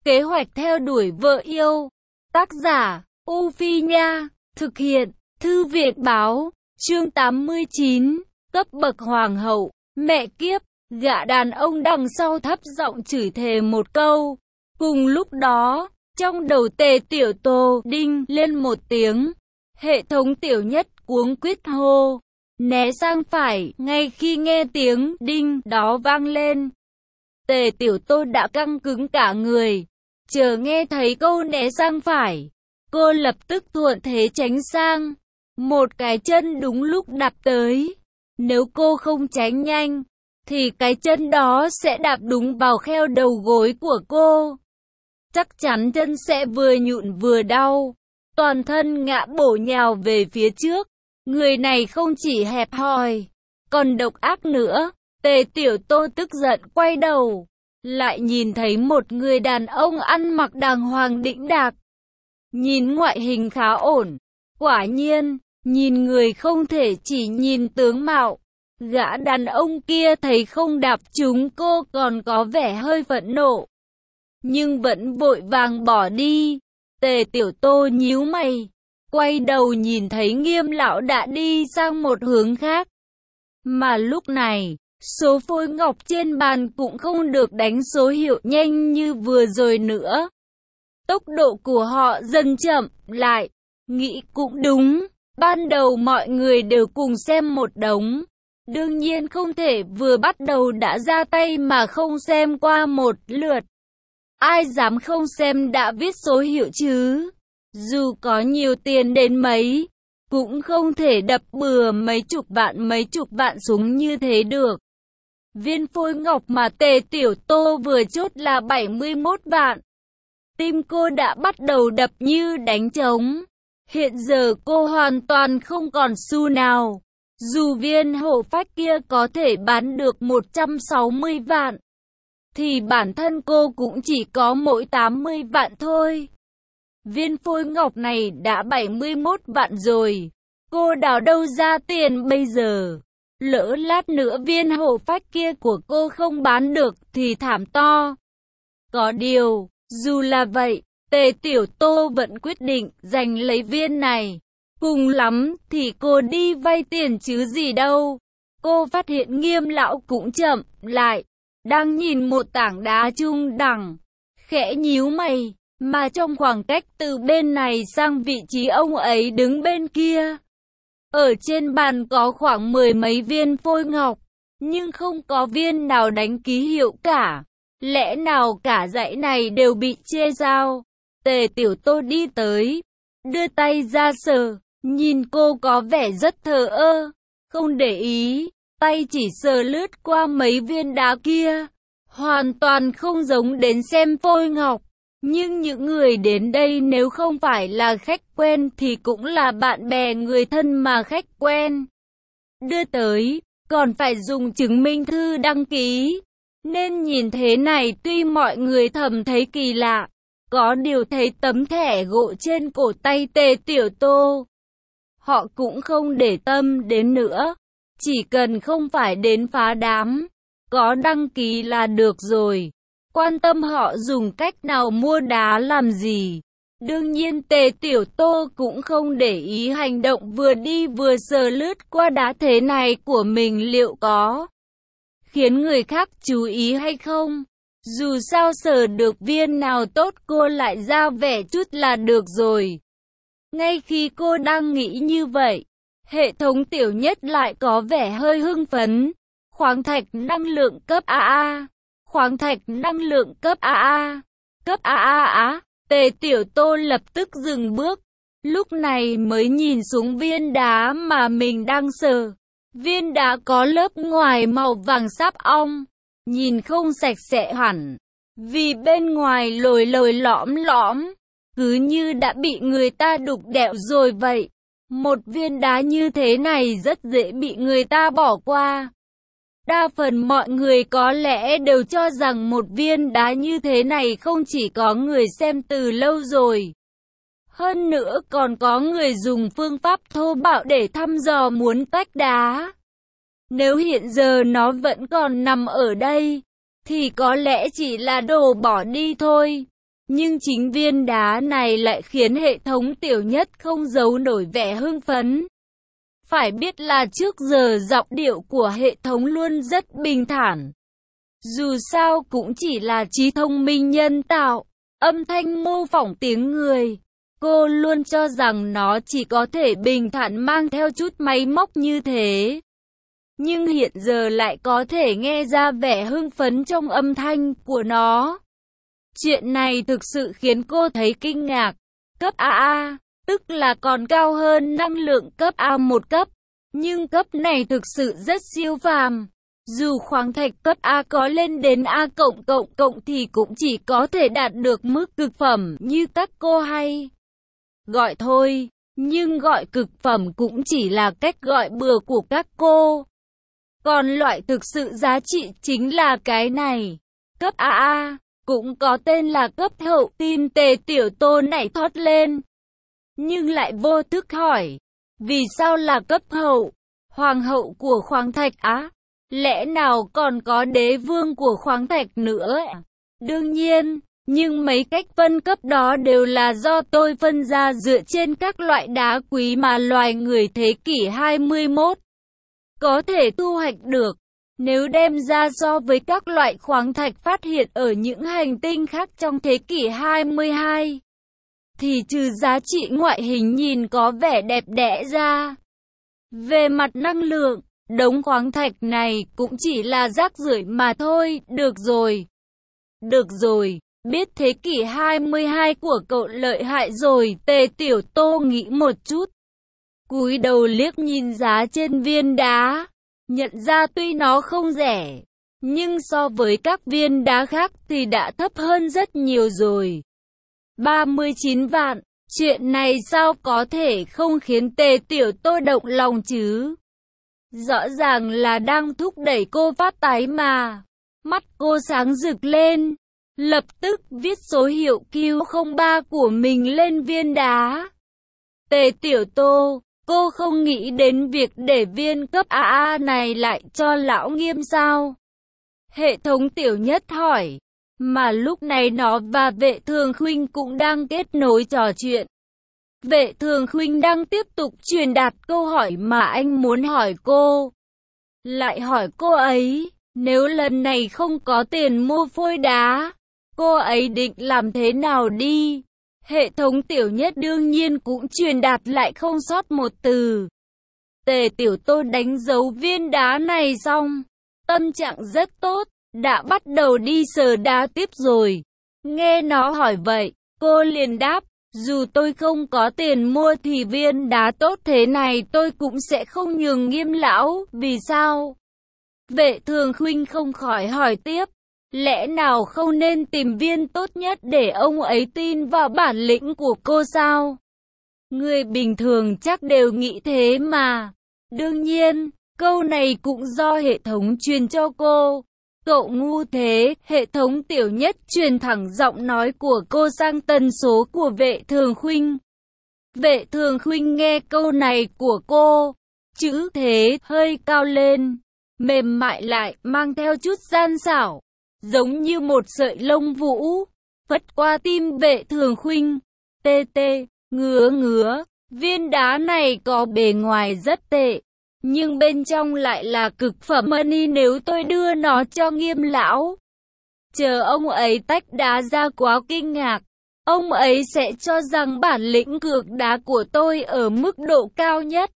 Kế hoạch theo đuổi vợ yêu. Tác giả, U Phi Nha. Thực hiện, Thư viện Báo. Chương 89. Cấp bậc hoàng hậu. Mẹ kiếp. Gã đàn ông đằng sau thấp giọng chửi thề một câu. Cùng lúc đó, trong đầu Tề Tiểu Tô đinh lên một tiếng. Hệ thống Tiểu Nhất cuống quýt hô. Né sang phải, ngay khi nghe tiếng đinh đó vang lên. Tề Tiểu Tô đã căng cứng cả người. Chờ nghe thấy câu né sang phải, cô lập tức thuận thế tránh sang. Một cái chân đúng lúc đạp tới. Nếu cô không tránh nhanh, thì cái chân đó sẽ đạp đúng vào kheo đầu gối của cô. Chắc chắn chân sẽ vừa nhũn vừa đau. Toàn thân ngã bổ nhào về phía trước. Người này không chỉ hẹp hòi, còn độc ác nữa. Tề Tiểu Tô tức giận quay đầu, lại nhìn thấy một người đàn ông ăn mặc đàng hoàng đĩnh đạc. Nhìn ngoại hình khá ổn. Quả nhiên, nhìn người không thể chỉ nhìn tướng mạo. Gã đàn ông kia thấy không đạp trúng cô còn có vẻ hơi phẫn nộ, nhưng vẫn vội vàng bỏ đi. Tề Tiểu Tô nhíu mày, quay đầu nhìn thấy Nghiêm lão đã đi sang một hướng khác. Mà lúc này, số phôi ngọc trên bàn cũng không được đánh số hiệu nhanh như vừa rồi nữa. Tốc độ của họ dần chậm lại. Nghĩ cũng đúng, ban đầu mọi người đều cùng xem một đống. Đương nhiên không thể vừa bắt đầu đã ra tay mà không xem qua một lượt. Ai dám không xem đã viết số hiệu chứ? Dù có nhiều tiền đến mấy, cũng không thể đập bừa mấy chục vạn xuống như thế được. Viên phôi ngọc mà Tề Tiểu Tô vừa chốt là 71 vạn. Tim cô đã bắt đầu đập như đánh trống. Hiện giờ cô hoàn toàn không còn xu nào. Dù viên hộ phách kia có thể bán được 160 vạn, thì bản thân cô cũng chỉ có mỗi 80 vạn thôi. Viên phôi ngọc này đã 71 vạn rồi. Cô đào đâu ra tiền bây giờ? Lỡ lát nữa viên hộ phách kia của cô không bán được thì thảm to. Có điều, dù là vậy, Tề Tiểu Tô vẫn quyết định giành lấy viên này. Cùng lắm thì cô đi vay tiền chứ gì đâu. Cô phát hiện Nghiêm lão cũng chậm lại, đang nhìn một tảng đá trung đẳng, khẽ nhíu mày. Mà trong khoảng cách từ bên này sang vị trí ông ấy đứng bên kia, ở trên bàn có khoảng 10 mấy viên phôi ngọc, nhưng không có viên nào đánh ký hiệu cả. Lẽ nào cả dãy này đều bị chê sao? Tề Tiểu Tô đi tới, đưa tay ra sờ, nhìn cô có vẻ rất thờ ơ, không để ý, tay chỉ sờ lướt qua mấy viên đá kia, hoàn toàn không giống đến xem phôi ngọc. Nhưng những người đến đây nếu không phải là khách quen thì cũng là bạn bè người thân mà khách quen đưa tới, còn phải dùng chứng minh thư đăng ký. Nên nhìn thế này tuy mọi người thầm thấy kỳ lạ, có điều thấy tấm thẻ gỗ trên cổ tay Tề Tiểu Tô, họ cũng không để tâm đến nữa. Chỉ cần không phải đến phá đám, có đăng ký là được rồi. Quan tâm họ dùng cách nào mua đá làm gì. Đương nhiên Tề Tiểu Tô cũng không để ý hành động vừa đi vừa sờ lướt qua đá thế này của mình liệu có khiến người khác chú ý hay không. Dù sao sờ được viên nào tốt cô lại ra vẻ chút là được rồi. Ngay khi cô đang nghĩ như vậy, hệ thống Tiểu Nhất lại có vẻ hơi hưng phấn. Khoáng thạch năng lượng cấp AA. Khoáng thạch năng lượng cấp AA. Cấp AA á. Tề Tiểu Tô lập tức dừng bước. Lúc này mới nhìn xuống viên đá mà mình đang sờ. Viên đá có lớp ngoài màu vàng sáp ong, nhìn không sạch sẽ hẳn, vì bên ngoài lồi lồi lõm lõm, cứ như đã bị người ta đục đẽo rồi vậy. Một viên đá như thế này rất dễ bị người ta bỏ qua. Đa phần mọi người có lẽ đều cho rằng một viên đá như thế này không chỉ có người xem từ lâu rồi. Hơn nữa còn có người dùng phương pháp thô bạo để thăm dò muốn tách đá. Nếu hiện giờ nó vẫn còn nằm ở đây, thì có lẽ chỉ là đồ bỏ đi thôi. Nhưng chính viên đá này lại khiến hệ thống Tiểu Nhất không giấu nổi vẻ hưng phấn. Phải biết là trước giờ giọng điệu của hệ thống luôn rất bình thản. Dù sao cũng chỉ là trí thông minh nhân tạo, âm thanh mô phỏng tiếng người. Cô luôn cho rằng nó chỉ có thể bình thản mang theo chút máy móc như thế. Nhưng hiện giờ lại có thể nghe ra vẻ hưng phấn trong âm thanh của nó. Chuyện này thực sự khiến cô thấy kinh ngạc. Cấp AA, tức là còn cao hơn năng lượng cấp A một cấp. Nhưng cấp này thực sự rất siêu phàm. Dù khoáng thạch cấp A có lên đến A cộng thì cũng chỉ có thể đạt được mức cực phẩm như các cô hay gọi thôi. Nhưng gọi cực phẩm cũng chỉ là cách gọi bừa của các cô. Còn loại thực sự giá trị chính là cái này. Cấp AA, cũng có tên là cấp hậu. Tim Tề Tiểu Tô nảy thót lên. Nhưng lại vô thức hỏi. Vì sao là cấp hậu? Hoàng hậu của khoáng thạch á? Lẽ nào còn có đế vương của khoáng thạch nữa? Đương nhiên, nhưng mấy cách phân cấp đó đều là do tôi phân ra dựa trên các loại đá quý mà loài người thế kỷ 21 có thể thu hoạch được. Nếu đem ra so với các loại khoáng thạch phát hiện ở những hành tinh khác trong thế kỷ 22, thì trừ giá trị ngoại hình nhìn có vẻ đẹp đẽ ra, về mặt năng lượng, đống khoáng thạch này cũng chỉ là rác rưởi mà thôi. Được rồi, biết thế kỷ 22 của cậu lợi hại rồi. Tề Tiểu Tô nghĩ một chút, cúi đầu liếc nhìn giá trên viên đá, nhận ra tuy nó không rẻ, nhưng so với các viên đá khác thì đã thấp hơn rất nhiều rồi. 39 vạn, chuyện này sao có thể không khiến Tề Tiểu Tô động lòng chứ? Rõ ràng là đang thúc đẩy cô phát tài mà. Mắt cô sáng rực lên, lập tức viết số hiệu Q03 của mình lên viên đá. Tề Tiểu Tô, cô không nghĩ đến việc để viên cấp AA này lại cho lão Nghiêm sao? Hệ thống Tiểu Nhất hỏi. Mà lúc này nó và Vệ Thường Khuynh cũng đang kết nối trò chuyện. Vệ Thường Khuynh đang tiếp tục truyền đạt câu hỏi mà anh muốn hỏi cô. Lại hỏi cô ấy, nếu lần này không có tiền mua phôi đá, cô ấy định làm thế nào đi? Hệ thống Tiểu Nhất đương nhiên cũng truyền đạt lại không sót một từ. Tề Tiểu Tô đánh dấu viên đá này xong, tâm trạng rất tốt, đã bắt đầu đi sờ đá tiếp rồi. Nghe nó hỏi vậy, cô liền đáp, dù tôi không có tiền mua thì viên đá tốt thế này tôi cũng sẽ không nhường Nghiêm lão. Vì sao? Vệ Thường Khuynh không khỏi hỏi tiếp, lẽ nào không nên tìm viên tốt nhất để ông ấy tin vào bản lĩnh của cô sao? Người bình thường chắc đều nghĩ thế mà. Đương nhiên, câu này cũng do hệ thống truyền cho cô. Cậu ngu thế, hệ thống Tiểu Nhất truyền thẳng giọng nói của cô sang tần số của Vệ Thường Khuynh. Vệ Thường Khuynh nghe câu này của cô, chữ thế hơi cao lên, mềm mại lại mang theo chút gian xảo, giống như một sợi lông vũ, phất qua tim Vệ Thường Khuynh. Tê tê, ngứa, viên đá này có bề ngoài rất tệ, nhưng bên trong lại là cực phẩm money. Nếu tôi đưa nó cho Nghiêm lão, chờ ông ấy tách đá ra quá kinh ngạc, ông ấy sẽ cho rằng bản lĩnh cược đá của tôi ở mức độ cao nhất.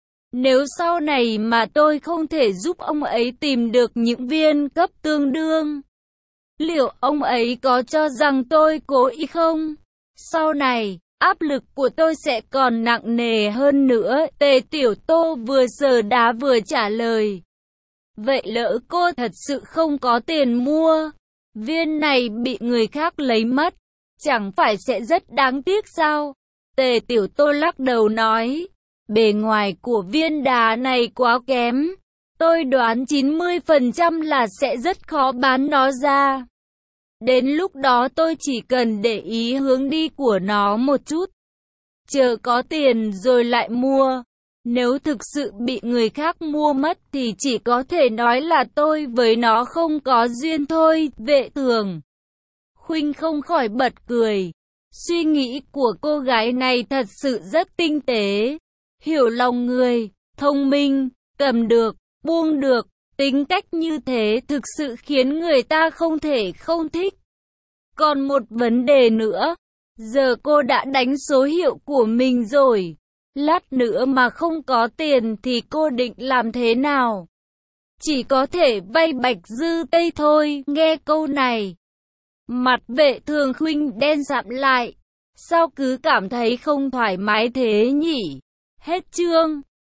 Nếu sau này mà tôi không thể giúp ông ấy tìm được những viên cấp tương đương, liệu ông ấy có cho rằng tôi cố ý không? Sau này, áp lực của tôi sẽ còn nặng nề hơn nữa. Tề Tiểu Tô vừa sờ đá vừa trả lời. Vậy lỡ cô thật sự không có tiền mua, viên này bị người khác lấy mất, chẳng phải sẽ rất đáng tiếc sao? Tề Tiểu Tô lắc đầu nói, bề ngoài của viên đá này quá kém, tôi đoán 90% là sẽ rất khó bán nó ra. Đến lúc đó tôi chỉ cần để ý hướng đi của nó một chút, chờ có tiền rồi lại mua. Nếu thực sự bị người khác mua mất thì chỉ có thể nói là tôi với nó không có duyên thôi. Vệ Thường Khuynh không khỏi bật cười. Suy nghĩ của cô gái này thật sự rất tinh tế, hiểu lòng người, thông minh, cầm được, buông được. Tính cách như thế thực sự khiến người ta không thể không thích. Còn một vấn đề nữa, giờ cô đã đánh số hiệu của mình rồi. Lát nữa mà không có tiền thì cô định làm thế nào? Chỉ có thể vay Bạch Dư Tây thôi. Nghe câu này, mặt Vệ Thường Khuynh đen sạm lại. Sao cứ cảm thấy không thoải mái thế nhỉ? Hết chương.